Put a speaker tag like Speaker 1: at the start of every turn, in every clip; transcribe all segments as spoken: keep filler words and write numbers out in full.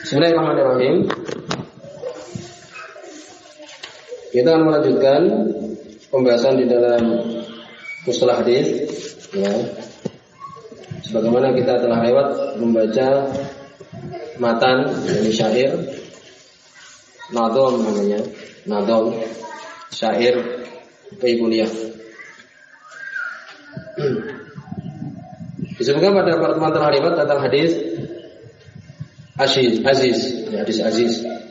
Speaker 1: Bismillahirrahmanirrahim. Kita akan melanjutkan pembahasan di dalam mustalah hadis, ya. Sebagaimana kita telah lewat membaca matan, yakni syair, nadom namanya, nadom, syair, Baibuniyah. Disebutkan pada pertemuan telah lewat tentang hadis Aziz, Aziz, ya, hadis Aziz.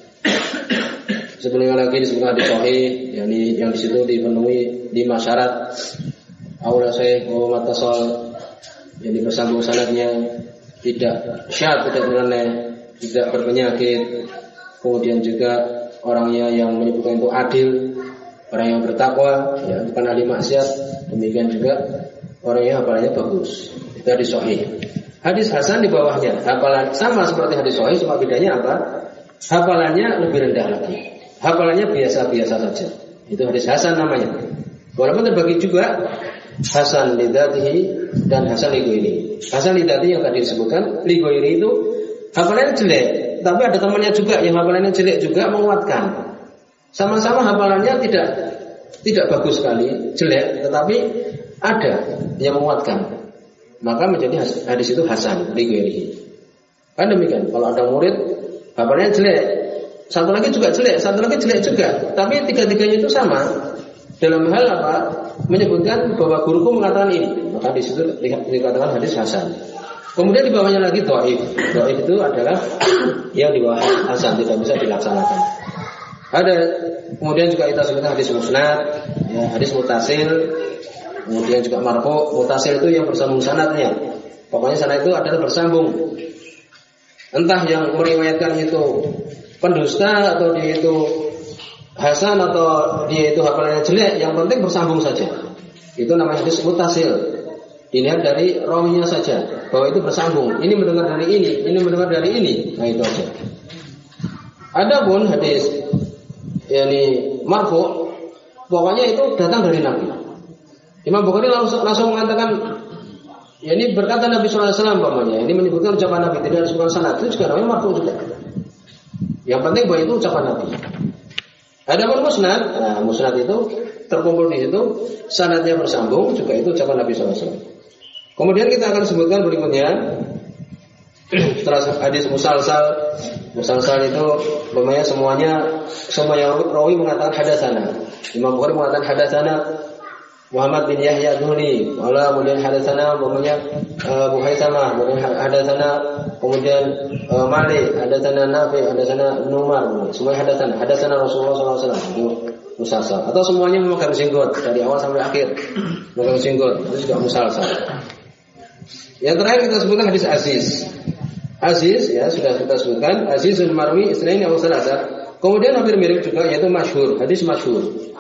Speaker 1: Sebelumnya lagi disebutkan hadis Sahih, yakni yang di situ dipenuhi lima syarat. Awal sahih wa matasal, yang bersambung sanadnya, tidak syad, tidak nyeleneh, tidak berpenyakit. Kemudian juga orangnya yang menyebutkan itu adil, orang yang bertakwa, ya, bukan ahli maksiat. Demikian juga orangnya hafalannya bagus. Itu hadis Sahih. Hadis hasan di bawahnya, hafalan sama seperti hadis Sahih, cuma bedanya apa? Hafalannya lebih rendah lagi. Hafalannya biasa-biasa saja. Itu hadis hasan namanya. Walaupun terbagi juga hasan lidzatihi dan hasan lighairihi. Hasan lidzatihi yang tadi disebutkan, lighairihi itu hafalannya jelek, tapi ada temannya juga yang hafalannya jelek juga menguatkan. Sama-sama hafalannya tidak tidak bagus sekali, jelek, tetapi ada yang menguatkan. Maka menjadi hadis itu hasan lighairihi. Kan demikian. Kalau ada murid hafalannya jelek, satu lagi juga jelek, satu lagi jelek juga, tapi tiga-tiganya itu sama dalam hal apa? Menyebutkan bahwa guruku mengatakan ini, maka di situ dikatakan hadis hasan. Kemudian di bawahnya lagi dhaif. Dhaif itu adalah yang di bawah hasan, tidak bisa dilaksanakan. Ada kemudian juga kita sebutkan hadis musnad, ya, hadis mutasil, kemudian juga marfu. Mutasil itu yang bersambung sanadnya. Pokoknya sanad itu adalah bersambung. Entah yang meriwayatkan itu pendusta atau dia itu hasan atau dia itu hafalannya jelek, yang penting bersambung saja. Itu namanya hadis mutasil. Dilihat dari rawinya saja bahwa itu bersambung. Ini mendengar dari ini, ini mendengar dari ini. Nah itu aja. Adapun hadis yakni marfu, pokoknya itu datang dari Nabi. Imam Bukhari langsung, langsung mengatakan, ya ini berkata Nabi sallallahu alaihi wasallam umpamanya. Ini menyebutkan ucapan Nabi, tidak disebutkan sanad. Itu juga namanya marfu juga. Yang penting bahwa itu ucapan Nabi. Adapun musnad, nah musnad itu terkumpul di situ, sanadnya bersambung, juga itu ucapan Nabi sallallahu alaihi wasallam. Kemudian kita akan sebutkan berikutnya setelah hadis musalsal. Musalsal itu namanya semuanya semua yang rawi mengatakan hadatsana. Imam Bukhari mengatakan hadatsana Muhammad bin Yahya Zuhri, wala kemudian hadatsana umpamanya uh, Buhaitsamah, kemudian hadatsana kemudian uh, Malik, hadatsana Nafi, hadatsana Numar, semuanya hadatsana, hadatsana Rasulullah sallallahu alaihi wasallam. Itu musalsal. Atau semuanya memegang jenggot dari awal sampai akhir. Memegang jenggot, itu juga musalsal. Yang terakhir kita sebutkan hadis Aziz. Aziz, ya sudah kita sebutkan, Azizul Marwi Isnaini aw Salasa. Kemudian hampir mirip juga yaitu masyhur, hadis masyhur.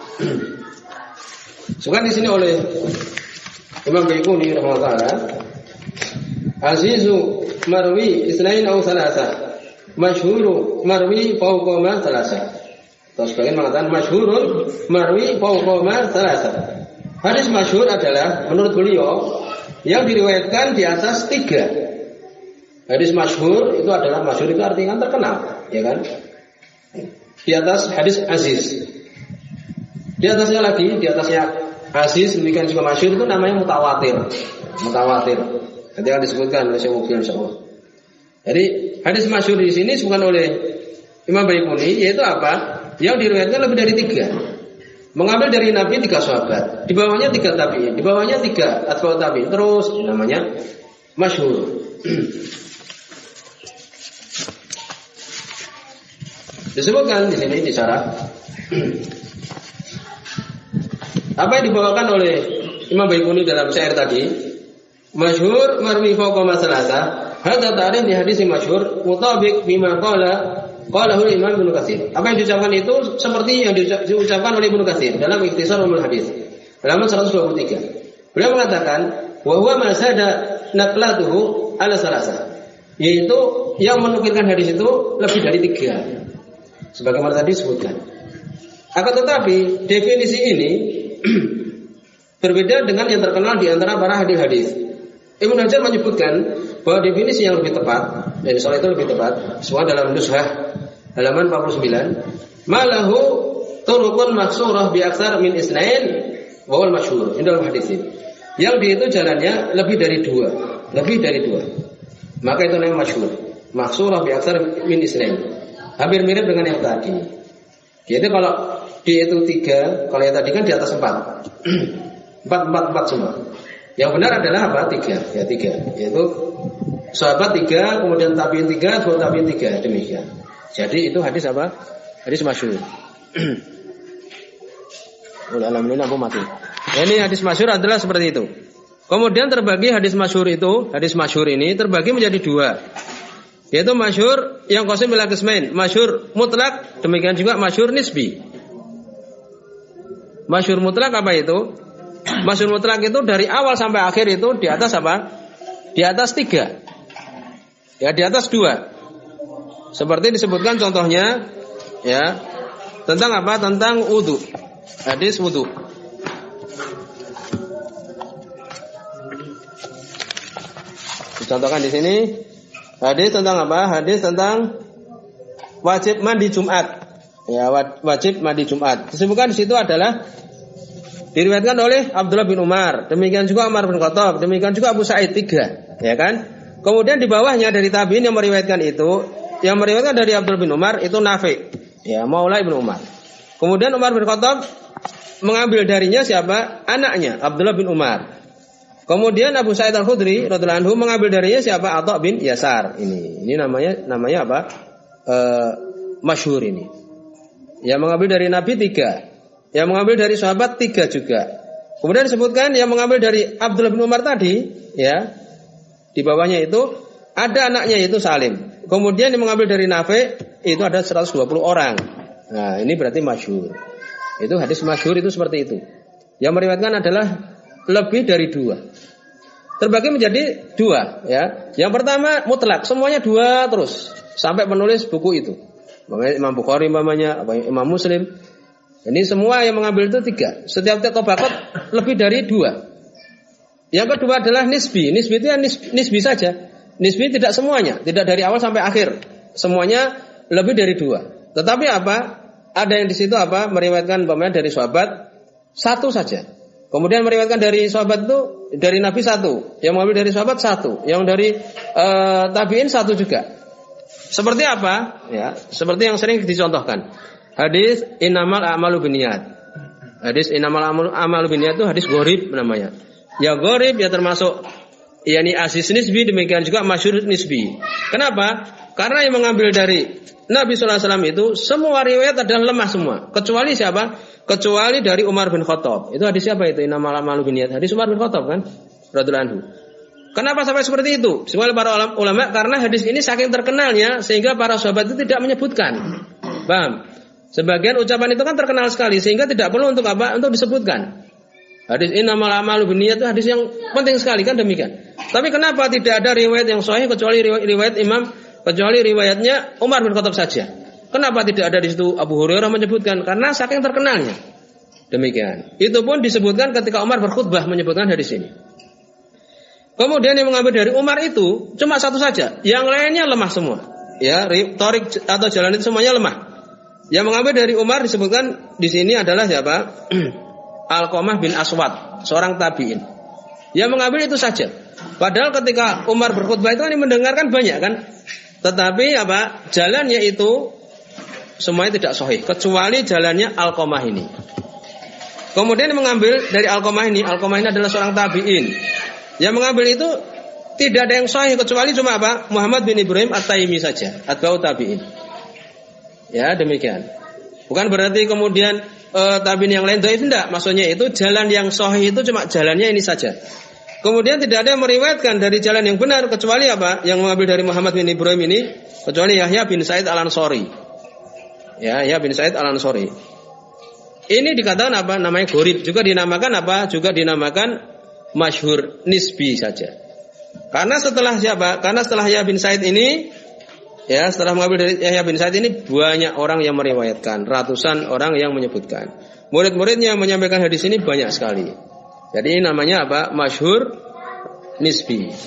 Speaker 1: Sebutkan di sini oleh Imam Baikuni rahimahullah, Azizu Marwi Isnaini aw Salasa, masyhuru Marwi fawqa ma Salasa. Atau sebagian mengatakan masyhurun Marwi fawqa ma Salasa. Hadis masyhur adalah menurut beliau yang diriwayatkan di atas tiga. Hadis masyhur itu adalah masyhur itu artinya terkenal, ya kan? Di atas hadis aziz. Di atasnya lagi, di atasnya aziz demikian juga masyhur itu namanya mutawatir. Mutawatir. Nanti akan disebutkan oleh Syekh Mufti insyaallah. Jadi hadis masyhur di sini disebutkan oleh Imam Baikuni yaitu apa? Yang diriwayatkan lebih dari tiga. Mengambil dari Nabi tiga sahabat, di bawahnya tiga tabi'in, di bawahnya tiga atba'ut tabi'in, terus namanya masyhur. Disebutkan di sini di syarah apa yang dibawakan oleh Imam Baikuni dalam syair tadi, masyhur marwi fawqa ma salasa, hadza ta'rif di hadis masyhur mutabiq bima qala qalahu Imam Ibnu Katsir. Apa yang diucapkan itu seperti yang diucapkan oleh Ibnu Katsir dalam Ikhtisar Ulumul Hadis halaman seratus dua puluh tiga. Beliau mengatakan wa huwa ma sada naqlatuhu ala salasa, yaitu yang menukilkan hadis itu lebih dari tiga. Sebagaimana tadi disebutkan. Akan tetapi definisi ini berbeda dengan yang terkenal di antara para hadis-hadis. Ibnu Hajar menyebutkan bahwa definisi yang lebih tepat, dan soal itu lebih tepat, semua dalam Nushah halaman empat puluh sembilan, malahu turukun maksurah bi aktsar min isnain wa wal masyhur indal muhaddisin. Yang dia itu jalannya lebih dari dua, lebih dari dua. Maka itu namanya masyhur. Maksurah bi aktsar min isnain. Hampir mirip dengan yang tadi. Jadi kalau dia itu tiga, kalau yang tadi kan di atas empat. Empat, empat, empat semua. Yang benar adalah apa? Tiga, ya tiga. Yaitu sahabat tiga, kemudian tabiin tiga, dua tabiin tiga, demikian. Jadi itu hadis apa? Hadis masyhur. Ulah alhamdulillah aku mati. Ini hadis masyhur adalah seperti itu. Kemudian terbagi hadis masyhur itu, hadis masyhur ini terbagi menjadi dua. Yaitu masyhur yang qasim bil qismain, masyhur mutlak, demikian juga masyhur nisbi. Masyhur mutlak apa itu? Masyhur mutlak itu dari awal sampai akhir itu di atas apa? Di atas tiga. Ya, di atas dua. Seperti disebutkan contohnya, ya, tentang apa? Tentang wudu. Hadis wudu. Dicontohkan di sini hadis tentang apa? Hadis tentang wajib mandi Jumat. Ya, wajib mandi Jumat. Disebutkan di situ adalah diriwayatkan oleh Abdullah bin Umar, demikian juga Umar bin Khattab, demikian juga Abu Sa'id tiga, ya kan? Kemudian di bawahnya dari tabi'in yang meriwayatkan itu, yang meriwayatkan dari Abdullah bin Umar itu Nafi, ya, Maula bin Umar. Kemudian Umar bin Khattab mengambil darinya siapa? Anaknya Abdullah bin Umar. Kemudian Abu Sa'id Al-Khudri radhiyallahu anhu mengambil darinya siapa? Atha bin Yasar. Ini, ini namanya namanya apa? E, masyhur ini. Yang mengambil dari Nabi tiga, yang mengambil dari sahabat tiga juga. Kemudian disebutkan yang mengambil dari Abdullah bin Umar tadi, ya, di bawahnya itu ada anaknya yaitu Salim. Kemudian yang mengambil dari Nafi itu ada seratus dua puluh orang. Nah, ini berarti masyhur. Itu hadis masyhur itu seperti itu. Yang meriwayatkan adalah lebih dari dua. Terbagi menjadi dua, ya. Yang pertama mutlak, semuanya dua terus sampai penulis buku itu. Imam Bukhari umpamanya, Imam Muslim. Ini semua yang mengambil itu tiga. Setiap tabaqat lebih dari dua. Yang kedua adalah nisbi. Nisbi itu ya nisbi, nisbi saja. Nisbi tidak semuanya, tidak dari awal sampai akhir. Semuanya lebih dari dua. Tetapi apa? Ada yang di situ apa? Meriwayatkan umpamanya dari sahabat satu saja. Kemudian meriwayatkan dari sahabat itu dari Nabi satu. Yang mengambil dari sahabat satu. Yang dari uh, tabiin satu juga. Seperti apa? Ya, seperti yang sering dicontohkan. Hadis innamal a'malu binniyat. Hadis innamal a'malu binniyat itu hadis gharib namanya. Ya gharib ya termasuk yakni asis nisbi, demikian juga masyhur nisbi. Kenapa? Karena yang mengambil dari Nabi sallallahu alaihi wasallam itu semua riwayat adalah lemah semua, kecuali siapa? Kecuali dari Umar bin Khattab. Itu hadis siapa itu? Innamal a'malu binniyat. Hadis Umar bin Khattab kan? Radhiyallahu anhu. Kenapa sampai seperti itu? Sebagai para ulama, karena hadis ini saking terkenalnya sehingga para sahabat itu tidak menyebutkan. Paham? Sebagian ucapan itu kan terkenal sekali sehingga tidak perlu untuk apa? Untuk disebutkan. Hadis innamal a'malu binniyat itu hadis yang penting sekali kan demikian. Tapi kenapa tidak ada riwayat yang sahih kecuali riwayat, riwayat Imam, kecuali riwayatnya Umar bin Khattab saja? Kenapa tidak ada di situ Abu Hurairah menyebutkan? Karena saking terkenalnya. Demikian. Itu pun disebutkan ketika Umar berkhutbah menyebutkan hadis ini. Kemudian yang mengambil dari Umar itu cuma satu saja, yang lainnya lemah semua. Ya, torik atau jalan itu semuanya lemah. Yang mengambil dari Umar disebutkan di sini adalah siapa? Alqamah bin Aswad, seorang tabi'in. Yang mengambil itu saja. Padahal ketika Umar berkhutbah itu kan mendengarkan banyak kan, tetapi apa? Jalannya itu semuanya tidak sahih, kecuali jalannya Alqamah ini. Kemudian yang mengambil dari Alqamah ini, Alqamah ini adalah seorang tabi'in. Yang mengambil itu tidak ada yang sahih kecuali cuma apa? Muhammad bin Ibrahim At-Taimi saja, atba'ut tabi'in. Ya, demikian. Bukan berarti kemudian e, tabi'in yang lain dhaif, tidak. Maksudnya itu jalan yang sahih itu cuma jalannya ini saja. Kemudian tidak ada yang meriwayatkan dari jalan yang benar kecuali apa? Yang mengambil dari Muhammad bin Ibrahim ini kecuali Yahya bin Sa'id Al-Ansari. Ya, Yahya bin Sa'id Al-Ansari. Ini dikatakan apa? Namanya gharib, juga dinamakan apa? Juga dinamakan masyhur nisbi saja. Karena setelah siapa? Karena setelah Yahya bin Sa'id ini, ya, setelah mengambil dari Yahya bin Sa'id ini banyak orang yang meriwayatkan, ratusan orang yang menyebutkan. Murid-muridnya yang menyampaikan hadis ini banyak sekali. Jadi namanya apa? Masyhur nisbi.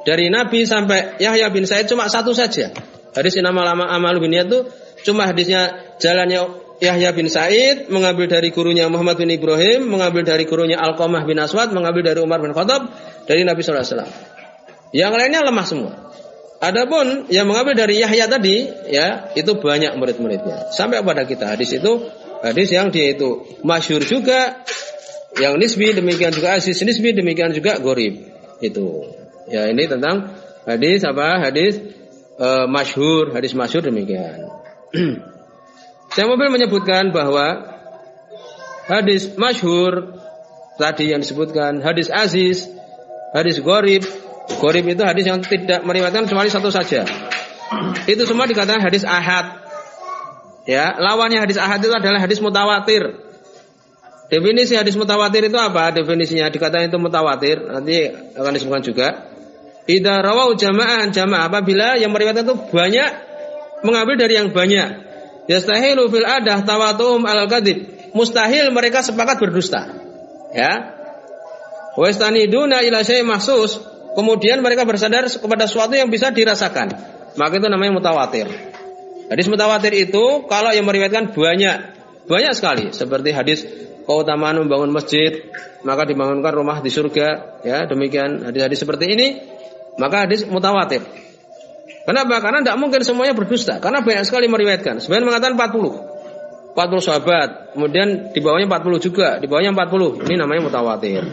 Speaker 1: dari Nabi sampai Yahya bin Sa'id cuma satu saja. Hadis innamal a'malu binniyat itu cuma hadisnya jalannya Yahya bin Sa'id mengambil dari gurunya Muhammad bin Ibrahim, mengambil dari gurunya Alqamah bin Aswad, mengambil dari Umar bin Khattab, dari Nabi sallallahu alaihi wasallam. Yang lainnya lemah semua. Adapun yang mengambil dari Yahya tadi, ya, itu banyak murid-muridnya. Sampai kepada kita hadis itu, hadis yang dia itu masyhur juga, yang nisbi, demikian juga aziz nisbi, demikian juga gharib. Itu. Ya, ini tentang hadis apa? Hadis e, masyhur, hadis masyhur demikian. Saya mau menyebutkan bahwa hadis masyhur tadi yang disebutkan, hadis aziz, hadis gharib. Gharib itu hadis yang tidak meriwayatkan kecuali satu saja. Itu semua dikatakan hadis ahad. Ya, lawannya hadis ahad itu adalah hadis mutawatir. Definisi hadis mutawatir itu apa? Definisinya dikatakan itu mutawatir, nanti akan disebutkan juga. Idza rawau jama'an jamaah, apabila yang meriwayatkan itu banyak mengambil dari yang banyak. Yastahilu fil adah tawatuhum alal kadzib. Mustahil mereka sepakat berdusta. Ya. Wa yastaniduna ila syai' mahsus. Kemudian mereka bersandar kepada sesuatu yang bisa dirasakan. Maka itu namanya mutawatir. Hadis mutawatir itu kalau yang meriwayatkan banyak, banyak sekali. Seperti hadis keutamaan membangun masjid, maka dibangunkan rumah di surga. Ya, demikian hadis-hadis seperti ini. Maka hadis mutawatir. Kenapa? Karena tidak mungkin semuanya berdusta. Karena banyak sekali meriwayatkan. Sebenarnya mengatakan empat puluh. empat puluh sahabat. Kemudian di bawahnya empat puluh juga. Di bawahnya empat puluh. Ini namanya mutawatir.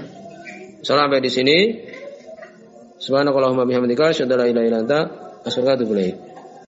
Speaker 1: Sampai di sini. Subhanakallahumma bihamdika asyhadu an la ilaha illa anta astaghfiruka wa atubu ilaik.